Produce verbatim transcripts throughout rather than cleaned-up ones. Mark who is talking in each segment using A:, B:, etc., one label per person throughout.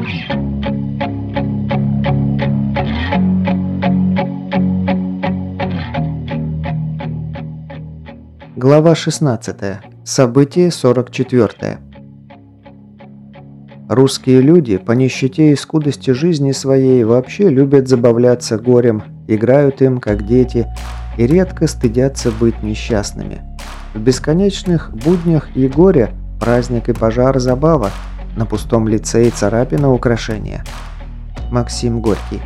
A: Глава шестнадцатая. Событие сорок четвёртое. Русские люди по нищете и скудости жизни своей вообще любят забавляться горем, играют им как дети и редко стыдятся быть несчастными. В бесконечных буднях и горе праздник и пожар забава, на пустом лице и царапина украшения. Максим Горький.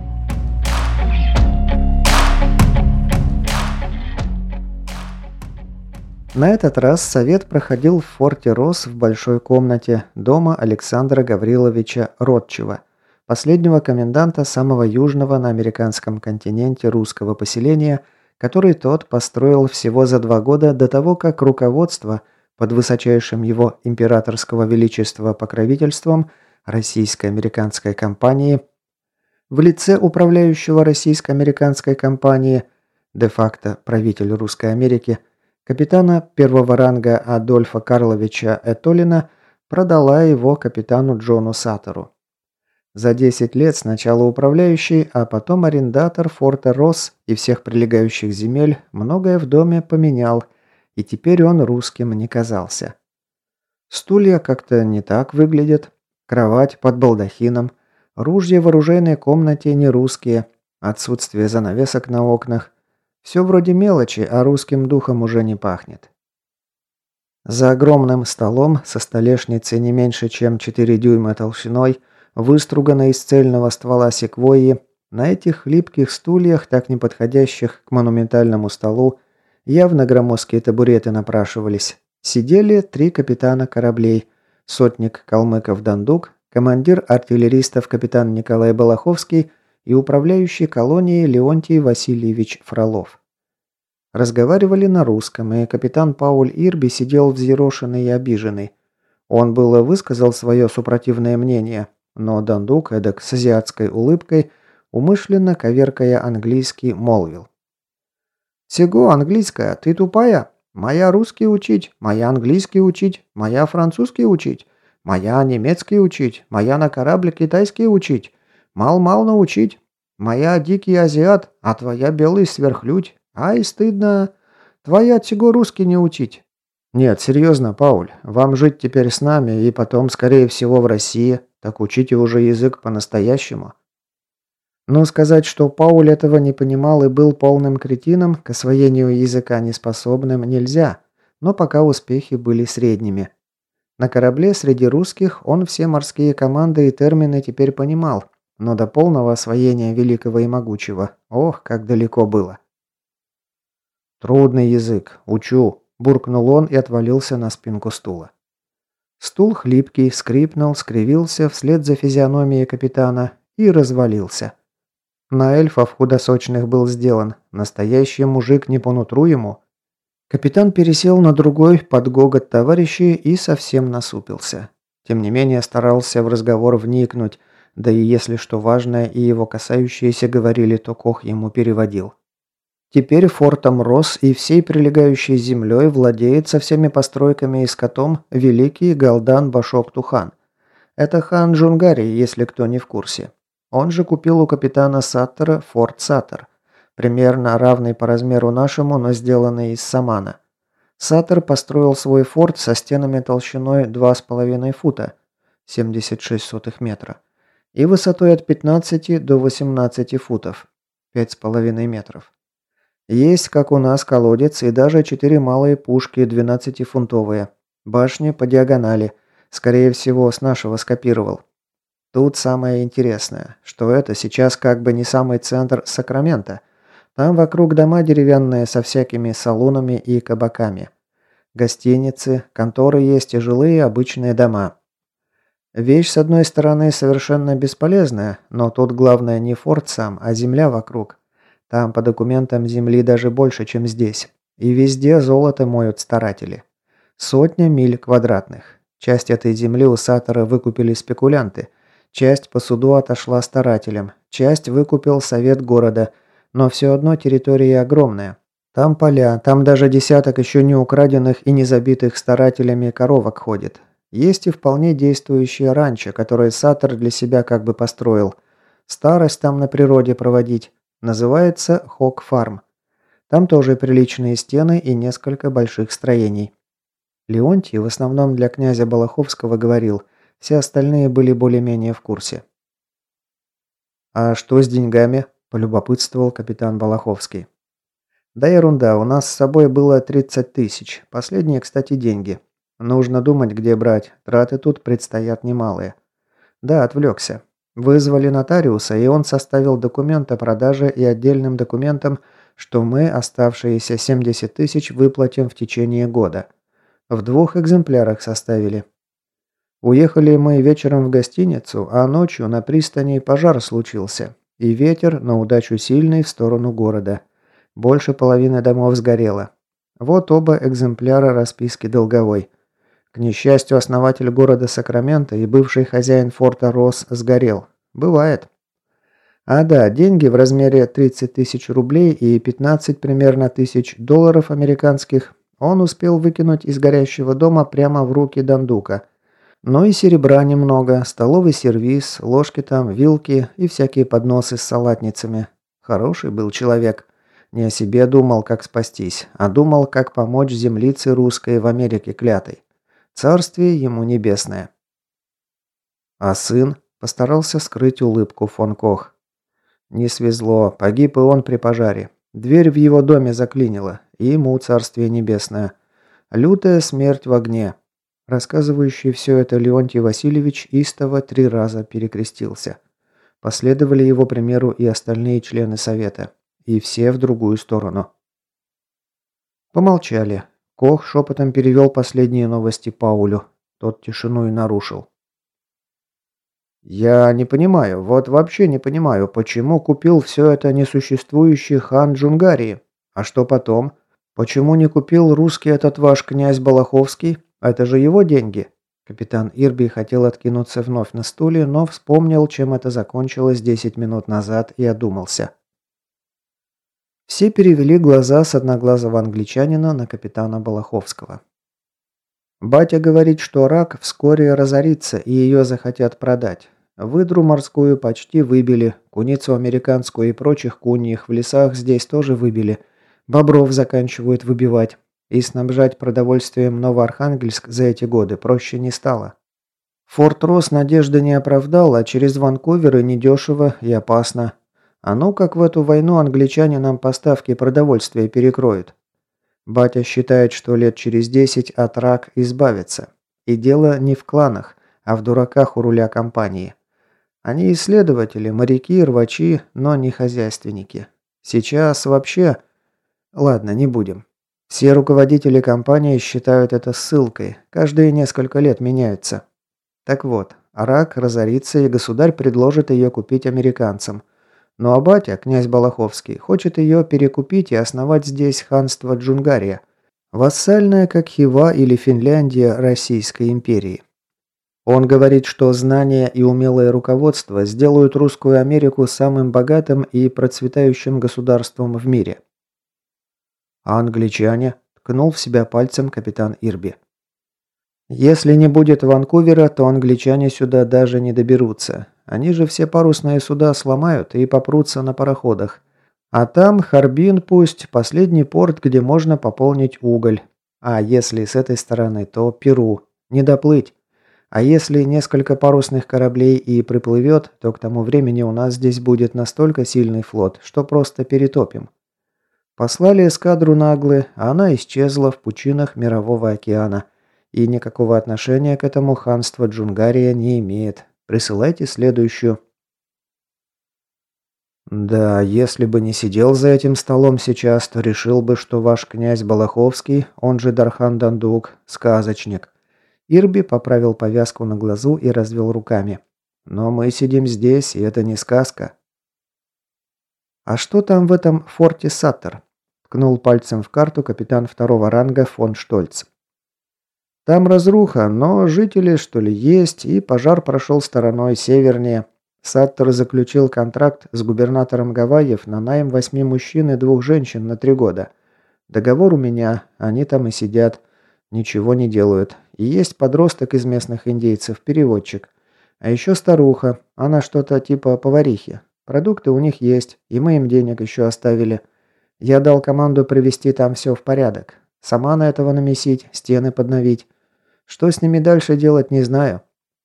A: На этот раз совет проходил в форте Росс в большой комнате дома Александра Гавриловича Ротчева, последнего коменданта самого южного на американском континенте русского поселения, который тот построил всего за два года до того, как руководство под высочайшим его императорского величества покровительством российско-американской компании в лице управляющего российско-американской компании, де-факто правитель Русской Америки, капитана первого ранга Адольфа Карловича Этолина продала его капитану Джону Саттеру. За десять лет сначала управляющий, а потом арендатор форта Росс и всех прилегающих земель многое в доме поменял, и теперь он русским не казался. Стулья как-то не так выглядят, кровать под балдахином, ружья в оружейной комнате не русские, отсутствие занавесок на окнах. Все вроде мелочи, а русским духом уже не пахнет. За огромным столом со столешницей не меньше, чем четыре дюйма толщиной, выструганной из цельного ствола секвойи, на этих хлипких стульях, так не подходящих к монументальному столу, явно громоздкие табуреты напрашивались, сидели три капитана кораблей, сотник калмыков Дандук, командир артиллеристов капитан Николай Балаховский и управляющий колонией Леонтий Васильевич Фролов. Разговаривали на русском, и капитан Пауль Ирби сидел взъерошенный и обиженный. Он было высказал свое супротивное мнение, но Дандук, эдак с азиатской улыбкой, умышленно коверкая английский, молвил. «Сего английская, ты тупая? Моя русский учить, моя английский учить, моя французский учить, моя немецкий учить, моя на корабле китайский учить. Мал-мал научить. Моя дикий азиат, а твоя белый сверхлюдь. Ай, стыдно. Твоя чего русский не учить?» «Нет, серьезно, Пауль, вам жить теперь с нами и потом, скорее всего, в России, так учите уже язык по-настоящему». Но сказать, что Пауль этого не понимал и был полным кретином, к освоению языка неспособным, нельзя, но пока успехи были средними. На корабле среди русских он все морские команды и термины теперь понимал, но до полного освоения великого и могучего, ох, как далеко было. «Трудный язык, учу», – буркнул он и отвалился на спинку стула. Стул хлипкий, скрипнул, скривился вслед за физиономией капитана и развалился. На эльфов худосочных был сделан, настоящий мужик не по нутру ему. Капитан пересел на другой под гогот товарищей и совсем насупился. Тем не менее старался в разговор вникнуть, да и если что важное и его касающиеся говорили, то Кох ему переводил. Теперь фортом Росс и всей прилегающей землей владеет со всеми постройками и скотом великий Галдан Башок-Тухан. Это хан Джунгарии, если кто не в курсе. Он же купил у капитана Саттера форт Саттер, примерно равный по размеру нашему, но сделанный из самана. Саттер построил свой форт со стенами толщиной два с половиной фута, семьдесят шесть сотых метра, и высотой от пятнадцати до восемнадцати футов, пять с половиной метров. Есть, как у нас, колодец и даже четыре малые пушки двенадцатифунтовые, башни по диагонали, скорее всего, с нашего скопировал. Тут самое интересное, что это сейчас как бы не самый центр Сакрамента. Там вокруг дома деревянные со всякими салонами и кабаками. Гостиницы, конторы есть и жилые обычные дома. Вещь, с одной стороны, совершенно бесполезная, но тут главное не форт сам, а земля вокруг. Там по документам земли даже больше, чем здесь. И везде золото моют старатели. Сотня миль квадратных. Часть этой земли у Саттера выкупили спекулянты. Часть по суду отошла старателям. Часть выкупил совет города. Но все одно территория огромная. Там поля, там даже десяток еще не украденных и не забитых старателями коровок ходит. Есть и вполне действующее ранчо, которое Саттер для себя как бы построил. Старость там на природе проводить. Называется Хок Фарм. Там тоже приличные стены и несколько больших строений. Леонтий в основном для князя Балаховского говорил, все остальные были более-менее в курсе. «А что с деньгами?» – полюбопытствовал капитан Балаховский. «Да ерунда, у нас с собой было тридцать тысяч. Последние, кстати, деньги. Нужно думать, где брать. Траты тут предстоят немалые. Да, отвлекся. Вызвали нотариуса, и он составил документ о продаже и отдельным документом, что мы оставшиеся семьдесят тысяч выплатим в течение года. В двух экземплярах составили. Уехали мы вечером в гостиницу, а ночью на пристани пожар случился. И ветер на удачу сильный в сторону города. Больше половины домов сгорело. Вот оба экземпляра расписки долговой. К несчастью, основатель города Сакраменто и бывший хозяин форта Росс сгорел. Бывает. А да, деньги в размере тридцать тысяч рублей и пятнадцать примерно тысяч долларов американских он успел выкинуть из горящего дома прямо в руки Дандука. Ну и серебра немного, столовый сервиз, ложки там, вилки и всякие подносы с салатницами. Хороший был человек. Не о себе думал, как спастись, а думал, как помочь землице русской в Америке клятой. Царствие ему небесное. А сын постарался скрыть улыбку фон Кох. Не свезло, погиб и он при пожаре. Дверь в его доме заклинила, и ему царствие небесное. Лютая смерть в огне. Рассказывающий все это Леонтий Васильевич истово три раза перекрестился. Последовали его примеру и остальные члены совета. И все в другую сторону. Помолчали. Кох шепотом перевел последние новости Паулю. Тот тишину и нарушил. «Я не понимаю, вот вообще не понимаю, почему купил все это несуществующий хан Джунгарии? А что потом? Почему не купил русский этот ваш князь Балаховский? Это же его деньги». Капитан Ирби хотел откинуться вновь на стуле, но вспомнил, чем это закончилось десять минут назад, и одумался. Все перевели глаза с одноглазого англичанина на капитана Балаховского. «Батя говорит, что рак вскоре разорится, и ее захотят продать. Выдру морскую почти выбили, куницу американскую и прочих куньих в лесах здесь тоже выбили. Бобров заканчивают выбивать. И снабжать продовольствием Новоархангельск за эти годы проще не стало. Форт Росс надежды не оправдал, а через Ванкуверы недешево и опасно. А ну как в эту войну англичане нам поставки продовольствия перекроют. Батя считает, что лет через десять от рак избавится. И дело не в кланах, а в дураках у руля компании. Они исследователи, моряки, рвачи, но не хозяйственники. Сейчас вообще... Ладно, не будем. Все руководители компании считают это ссылкой. Каждые несколько лет меняются. Так вот, рак разорится, и государь предложит ее купить американцам. Ну а батя, князь Балаховский, хочет ее перекупить и основать здесь ханство Джунгария. Вассальное, как Хива или Финляндия Российской империи. Он говорит, что знания и умелое руководство сделают русскую Америку самым богатым и процветающим государством в мире. А англичане? Ткнул в себя пальцем капитан Ирби. Если не будет Ванкувера, то англичане сюда даже не доберутся. Они же все парусные суда сломают и попрутся на пароходах. А там Харбин пусть, последний порт, где можно пополнить уголь. А если с этой стороны, то Перу. Не доплыть. А если несколько парусных кораблей и приплывет, то к тому времени у нас здесь будет настолько сильный флот, что просто перетопим. Послали эскадру наглы, а она исчезла в пучинах Мирового океана. И никакого отношения к этому ханство Джунгария не имеет. Присылайте следующую. Да, если бы не сидел за этим столом сейчас, то решил бы, что ваш князь Балаховский, он же Дархан Дандук, сказочник. Ирби поправил повязку на глазу и развел руками. Но мы сидим здесь, и это не сказка. А что там в этом форте Саттер? Ткнул пальцем в карту капитан второго ранга фон Штольц. Там разруха, но жители, что ли, есть, и пожар прошел стороной севернее. Саттер заключил контракт с губернатором Гавайев на найм восьми мужчин и двух женщин на три года. Договор у меня, они там и сидят. Ничего не делают. И есть подросток из местных индейцев, переводчик. А еще старуха, она что-то типа поварихи. Продукты у них есть, и мы им денег еще оставили. Я дал команду привести там все в порядок. Сама на этого намесить, стены подновить. Что с ними дальше делать, не знаю.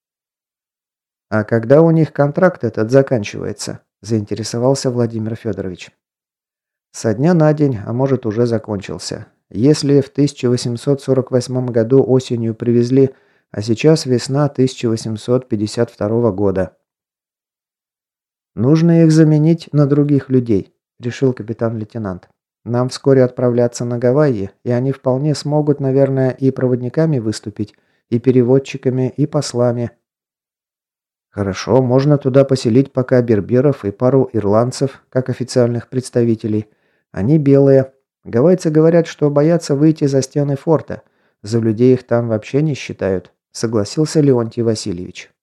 A: А когда у них контракт этот заканчивается? Заинтересовался Владимир Федорович. Со дня на день, а может уже закончился. Если в тысяча восемьсот сорок восьмом году осенью привезли, а сейчас весна тысяча восемьсот пятьдесят второго года. Нужно их заменить на других людей, решил капитан-лейтенант. Нам вскоре отправляться на Гавайи, и они вполне смогут, наверное, и проводниками выступить, и переводчиками, и послами. Хорошо, можно туда поселить пока берберов и пару ирландцев, как официальных представителей. Они белые. Гавайцы говорят, что боятся выйти за стены форта. За людей их там вообще не считают, согласился Леонтий Васильевич.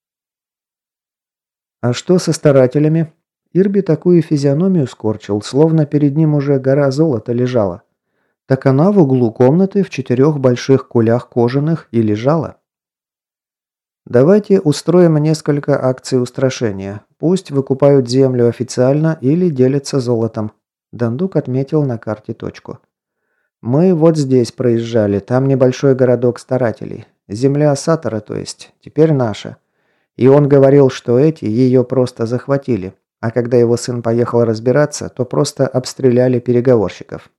A: А что со старателями? Ирби такую физиономию скорчил, словно перед ним уже гора золота лежала. Так она в углу комнаты в четырех больших кулях кожаных и лежала. Давайте устроим несколько акций устрашения. Пусть выкупают землю официально или делятся золотом. Дандук отметил на карте точку. Мы вот здесь проезжали, там небольшой городок старателей. Земля Сатора, то есть, теперь наша. И он говорил, что эти ее просто захватили. А когда его сын поехал разбираться, то просто обстреляли переговорщиков.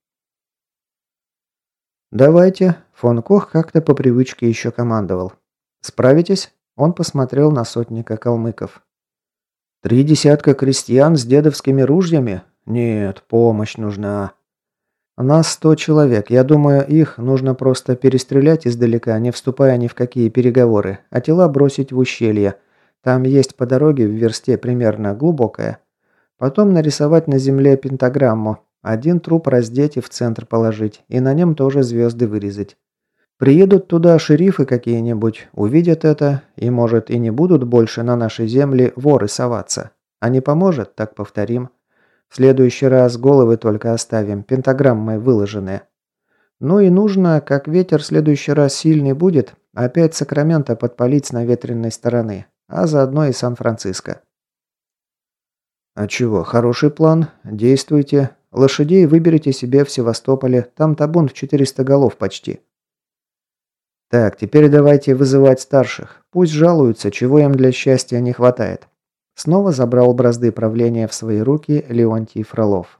A: «Давайте», – фон Кох как-то по привычке еще командовал. «Справитесь?» – он посмотрел на сотника калмыков. «Три десятка крестьян с дедовскими ружьями? Нет, помощь нужна». «Нас сто человек. Я думаю, их нужно просто перестрелять издалека, не вступая ни в какие переговоры, а тела бросить в ущелье. Там есть по дороге в версте примерно глубокая. Потом нарисовать на земле пентаграмму. Один труп раздеть и в центр положить, и на нем тоже звезды вырезать. Приедут туда шерифы какие-нибудь, увидят это, и, может, и не будут больше на нашей земле воры соваться. А не поможет, так повторим. В следующий раз головы только оставим, пентаграммой выложенные. Ну и нужно, как ветер в следующий раз сильный будет, опять Сакраменто подпалить с наветренной стороны, а заодно и Сан-Франциско. А чего, хороший план, действуйте. Лошадей выберите себе в Севастополе, там табун в четыреста голов почти. Так, теперь давайте вызывать старших. Пусть жалуются, чего им для счастья не хватает. Снова забрал бразды правления в свои руки Леонтий Фролов.